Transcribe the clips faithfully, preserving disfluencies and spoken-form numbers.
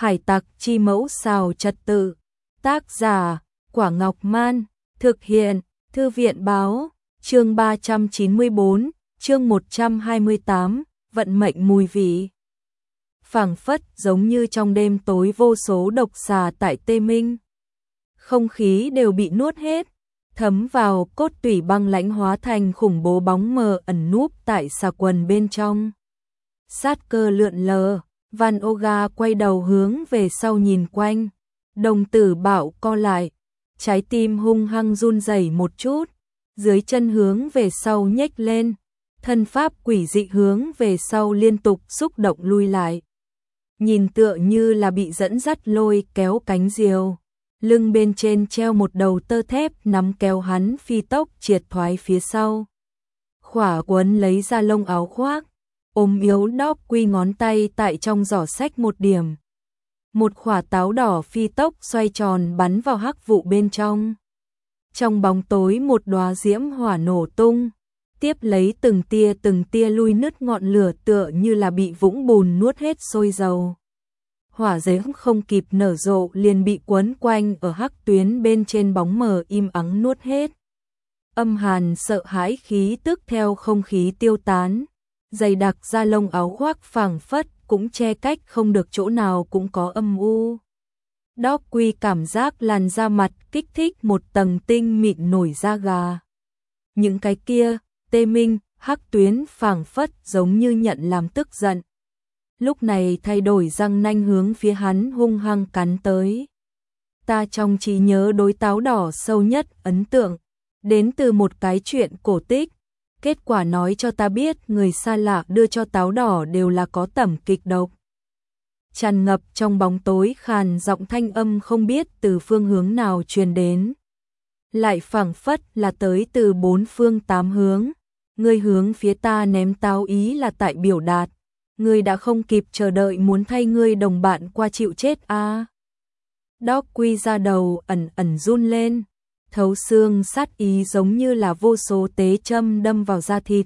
Hải tặc chi mẫu xào trật tự. Tác giả, Quả Ngọc Man. Thực hiện, Thư viện báo. Chương ba trăm chín mươi bốn, chương một trăm hai mươi tám, vận mệnh mùi vị. Phảng phất giống như trong đêm tối vô số độc xà tại Tê Minh. Không khí đều bị nuốt hết, thấm vào cốt tủy băng lãnh hóa thành khủng bố bóng mờ ẩn núp tại xà quần bên trong. Sát cơ lượn lờ, Van Oga quay đầu hướng về sau nhìn quanh, đồng tử bạo co lại, trái tim hung hăng run rẩy một chút, dưới chân hướng về sau nhếch lên, thân pháp quỷ dị hướng về sau liên tục xúc động lui lại. Nhìn tựa như là bị dẫn dắt lôi kéo cánh diều, lưng bên trên treo một đầu tơ thép nắm kéo hắn phi tốc triệt thoái phía sau. Khỏa quấn lấy ra lông áo khoác, ôm yếu Đóc Quy ngón tay tại trong giỏ sách một điểm. Một khỏa táo đỏ phi tốc xoay tròn bắn vào hắc vụ bên trong. Trong bóng tối một đóa diễm hỏa nổ tung, tiếp lấy từng tia từng tia lui nứt ngọn lửa tựa như là bị vũng bùn nuốt hết sôi dầu. Hỏa diễm không kịp nở rộ liền bị quấn quanh ở hắc tuyến bên trên bóng mờ im ắng nuốt hết. Âm hàn sợ hãi khí tức theo không khí tiêu tán, dày đặc da lông áo khoác phảng phất cũng che cách không được chỗ nào cũng có âm u. Đóc Quy cảm giác làn da mặt kích thích một tầng tinh mịn nổi da gà. Những cái kia, Tê Minh, hắc tuyến phảng phất giống như nhận làm tức giận. Lúc này thay đổi răng nanh hướng phía hắn hung hăng cắn tới. Ta trong trí nhớ đối táo đỏ sâu nhất ấn tượng, đến từ một cái chuyện cổ tích. Kết quả nói cho ta biết người xa lạ đưa cho táo đỏ đều là có tẩm kịch độc. Tràn ngập trong bóng tối khàn giọng thanh âm không biết từ phương hướng nào truyền đến. Lại phảng phất là tới từ bốn phương tám hướng. Ngươi hướng phía ta ném táo ý là tại biểu đạt. Ngươi đã không kịp chờ đợi muốn thay ngươi đồng bạn qua chịu chết a. À. Đóc Quy ra đầu ẩn ẩn run lên. Thấu xương sát ý giống như là vô số tế châm đâm vào da thịt.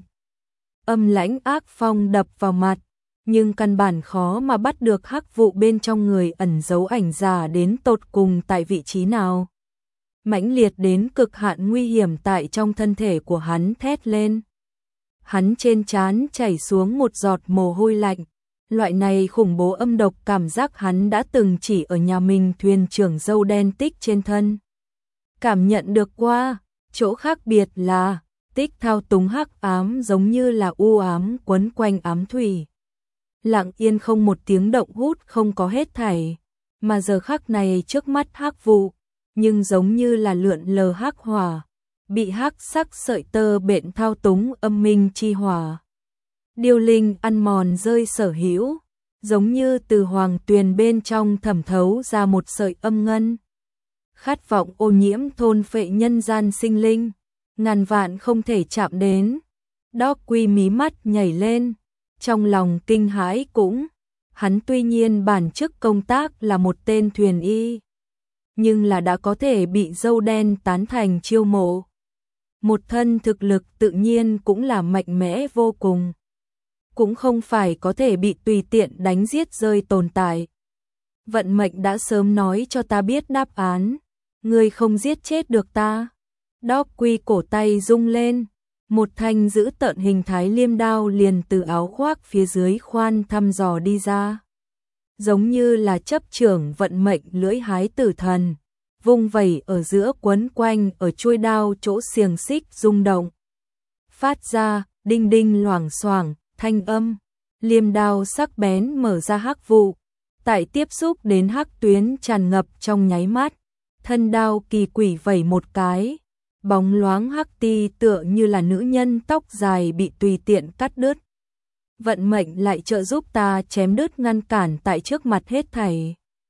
Âm lãnh ác phong đập vào mặt, nhưng căn bản khó mà bắt được hắc vụ bên trong người ẩn giấu ảnh giả đến tột cùng tại vị trí nào. Mãnh liệt đến cực hạn nguy hiểm tại trong thân thể của hắn thét lên. Hắn trên trán chảy xuống một giọt mồ hôi lạnh. Loại này khủng bố âm độc cảm giác hắn đã từng chỉ ở nhà mình thuyền trưởng dâu đen Tích trên thân. Cảm nhận được qua, chỗ khác biệt là, Tích thao túng hắc ám giống như là u ám quấn quanh ám thủy. Lặng yên không một tiếng động hút không có hết thảy, mà giờ khắc này trước mắt hắc vụ, nhưng giống như là lượn lờ hắc hỏa, bị hắc sắc sợi tơ bện thao túng âm minh chi hỏa. Điêu linh ăn mòn rơi sở hữu, giống như từ hoàng tuyền bên trong thẩm thấu ra một sợi âm ngân. Khát vọng ô nhiễm thôn phệ nhân gian sinh linh, ngàn vạn không thể chạm đến. Đóc Quy mí mắt nhảy lên, trong lòng kinh hãi cũng, hắn tuy nhiên bản chức công tác là một tên thuyền y, nhưng là đã có thể bị dâu đen tán thành chiêu mộ. Một thân thực lực tự nhiên cũng là mạnh mẽ vô cùng, cũng không phải có thể bị tùy tiện đánh giết rơi tồn tại. Vận mệnh đã sớm nói cho ta biết đáp án. Ngươi không giết chết được ta. Đóc Quy cổ tay rung lên, một thanh giữ tợn hình thái liêm đao liền từ áo khoác phía dưới khoan thăm dò đi ra. Giống như là chấp trưởng vận mệnh lưỡi hái tử thần, vung vẩy ở giữa quấn quanh ở chuôi đao chỗ xiềng xích rung động. Phát ra, đinh đinh loảng xoảng, thanh âm, liêm đao sắc bén mở ra hắc vụ, tại tiếp xúc đến hắc tuyến tràn ngập trong nháy mắt. Thân đao kỳ quỷ vẩy một cái, bóng loáng hắc ti tựa như là nữ nhân tóc dài bị tùy tiện cắt đứt. Vận mệnh lại trợ giúp ta chém đứt ngăn cản tại trước mặt hết thảy.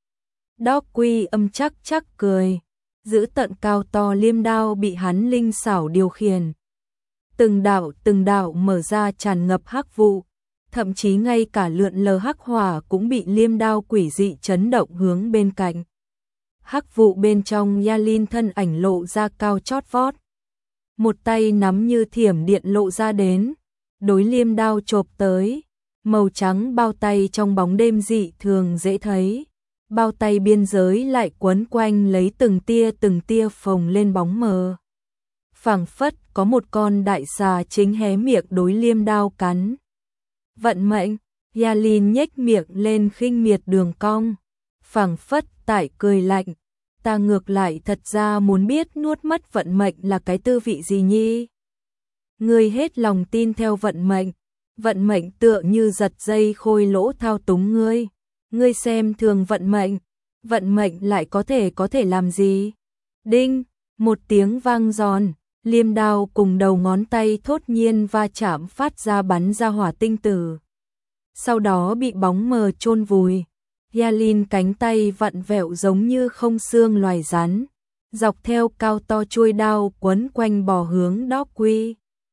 Đóc Quy âm chắc chắc cười, giữ tận cao to liêm đao bị hắn linh xảo điều khiển. Từng đạo từng đạo mở ra tràn ngập hắc vụ, thậm chí ngay cả lượn lờ hắc hỏa cũng bị liêm đao quỷ dị chấn động hướng bên cạnh. Hắc vụ bên trong Yalin thân ảnh lộ ra cao chót vót. Một tay nắm như thiểm điện lộ ra đến, đối liêm đao chộp tới, màu trắng bao tay trong bóng đêm dị thường dễ thấy. bao tay biên giới lại quấn quanh lấy từng tia từng tia phồng lên bóng mờ. Phảng phất có một con đại xà chính hé miệng đối Liêm Đao cắn. Vận mệnh, Yalin nhếch miệng lên khinh miệt đường cong, phảng phất tại cười lạnh, ta ngược lại thật ra muốn biết nuốt mất vận mệnh là cái tư vị gì nhi. Ngươi hết lòng tin theo vận mệnh, vận mệnh tựa như giật dây khôi lỗ thao túng ngươi, ngươi xem thường vận mệnh, vận mệnh lại có thể có thể làm gì? Đinh, một tiếng vang giòn, Liêm Đao cùng đầu ngón tay thốt nhiên va chạm phát ra bắn ra hỏa tinh tử. Sau đó bị bóng mờ chôn vùi. Yalin cánh tay vặn vẹo giống như không xương loài rắn, dọc theo cao to chuôi đao quấn quanh bò hướng Đốc Quy.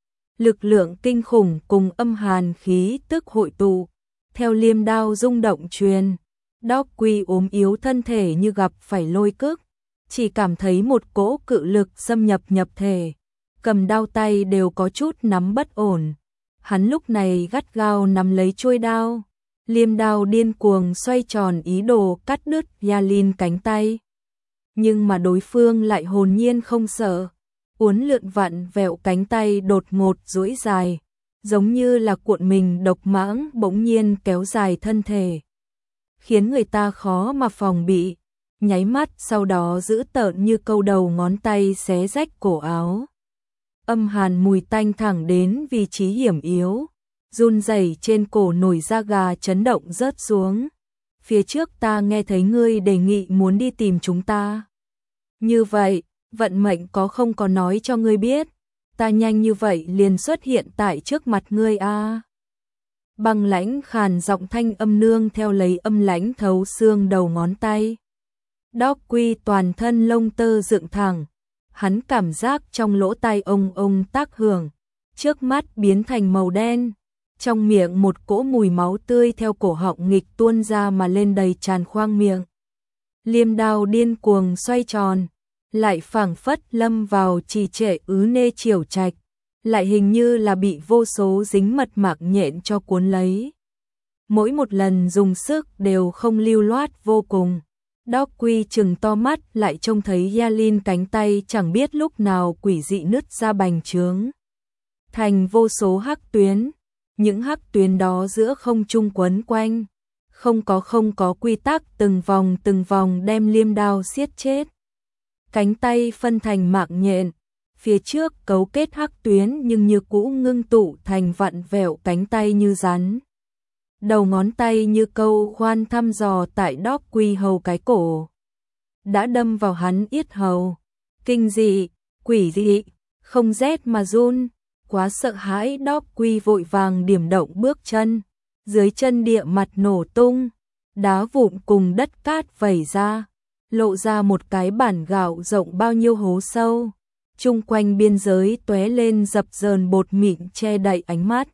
Lực lượng kinh khủng cùng âm hàn khí tức hội tụ, theo Liêm Đao rung động truyền. Đốc Quy ốm yếu thân thể như gặp phải lôi cức, chỉ cảm thấy một cỗ cự lực xâm nhập nhập thể, cầm đao tay đều có chút nắm bất ổn. Hắn lúc này gắt gao nắm lấy chuôi đao, Liêm Đao điên cuồng xoay tròn ý đồ cắt đứt Yalin cánh tay. Nhưng mà đối phương lại hồn nhiên không sợ, uốn lượn vặn vẹo cánh tay đột ngột duỗi dài, giống như là cuộn mình độc mãng bỗng nhiên kéo dài thân thể, khiến người ta khó mà phòng bị. Nháy mắt sau đó giữ tợn như câu đầu ngón tay xé rách cổ áo. Âm hàn mùi tanh thẳng đến vị trí hiểm yếu, run rẩy trên cổ nổi da gà chấn động rớt xuống. Phía trước ta nghe thấy ngươi đề nghị muốn đi tìm chúng ta. Như vậy, vận mệnh có không có nói cho ngươi biết, ta nhanh như vậy liền xuất hiện tại trước mặt ngươi a. À. Băng lãnh khàn giọng thanh âm nương theo lấy âm lãnh thấu xương đầu ngón tay. Đốc Quy toàn thân lông tơ dựng thẳng, hắn cảm giác trong lỗ tai ông ông tác hưởng, trước mắt biến thành màu đen, trong miệng một cỗ mùi máu tươi theo cổ họng nghịch tuôn ra mà lên đầy tràn khoang miệng. Liêm Đao điên cuồng xoay tròn, lại phảng phất lâm vào trì trệ ứ nê chiều trạch, lại hình như là bị vô số dính mật mạc nhện cho cuốn lấy. Mỗi một lần dùng sức đều không lưu loát vô cùng. Đốc Quy trừng to mắt lại trông thấy Yalin cánh tay chẳng biết lúc nào quỷ dị nứt ra bành trướng thành vô số hắc tuyến, những hắc tuyến đó giữa không trung quấn quanh, không có không có quy tắc từng vòng từng vòng đem Liêm Đao siết chết. Cánh tay phân thành mạng nhện, phía trước cấu kết hắc tuyến nhưng như cũ ngưng tụ thành vặn vẹo cánh tay như rắn. Đầu ngón tay như câu khoan thăm dò tại Đốc Quy hầu cái cổ, đã đâm vào hắn yết hầu. Kinh dị, quỷ dị, không rét mà run, quá sợ hãi. Đốc Quy vội vàng điểm động bước chân, dưới chân địa mặt nổ tung, đá vụn cùng đất cát vẩy ra, lộ ra một cái bản gạo rộng bao nhiêu hố sâu, chung quanh biên giới tóe lên dập dờn bột mịn che đậy ánh mắt.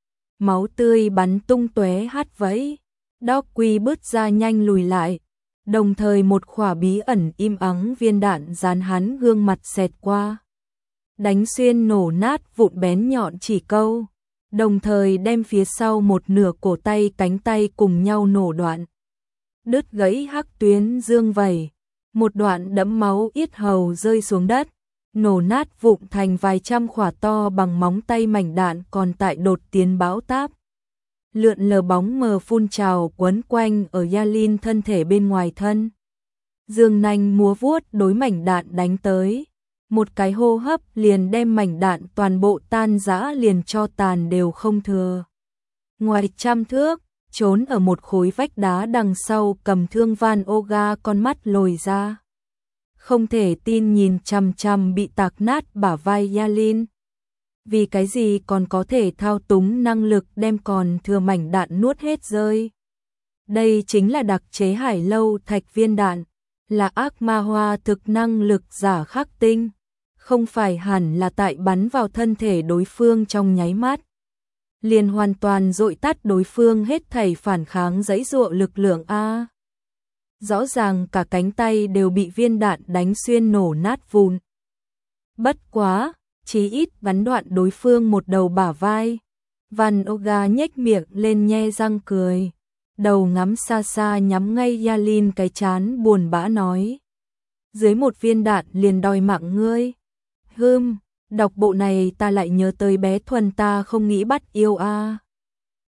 Máu tươi bắn tung tóe hắt vẫy, Đốc Quy bước ra nhanh lùi lại, đồng thời một khỏa bí ẩn im ắng viên đạn dán hắn gương mặt xẹt qua, đánh xuyên nổ nát vụn bén nhọn chỉ câu, đồng thời đem phía sau một nửa cổ tay cánh tay cùng nhau nổ đoạn, đứt gãy hắc tuyến dương vẩy, một đoạn đẫm máu yết hầu rơi xuống đất, nổ nát vụn thành vài trăm khỏa to bằng móng tay mảnh đạn còn tại đột tiến bão táp. Lượn lờ bóng mờ phun trào quấn quanh ở Yalin thân thể bên ngoài thân. Dương nanh múa vuốt đối mảnh đạn đánh tới. Một cái hô hấp liền đem mảnh đạn toàn bộ tan rã liền cho tàn đều không thừa. Ngoài trăm thước, trốn ở một khối vách đá đằng sau cầm thương Van Oga con mắt lồi ra. Không thể tin nhìn chằm chằm bị tạc nát bả vai Yalin. Vì cái gì còn có thể thao túng năng lực đem còn thừa mảnh đạn nuốt hết rơi. Đây chính là đặc chế hải lâu thạch viên đạn, là ác ma hoa thực năng lực giả khắc tinh, không phải hẳn là tại bắn vào thân thể đối phương trong nháy mắt, liền hoàn toàn dội tắt đối phương hết thảy phản kháng giãy giụa lực lượng a. Rõ ràng cả cánh tay đều bị viên đạn đánh xuyên nổ nát vụn. Bất quá, chí ít bắn đoạn đối phương một đầu bả vai. Van Oga nhếch miệng lên nhe răng cười. đầu ngắm xa xa nhắm ngay Yalin cái chán buồn bã nói. Dưới một viên đạn liền đòi mạng ngươi. Hưm, đọc bộ này ta lại nhớ tới bé Thuần ta không nghĩ bắt yêu a.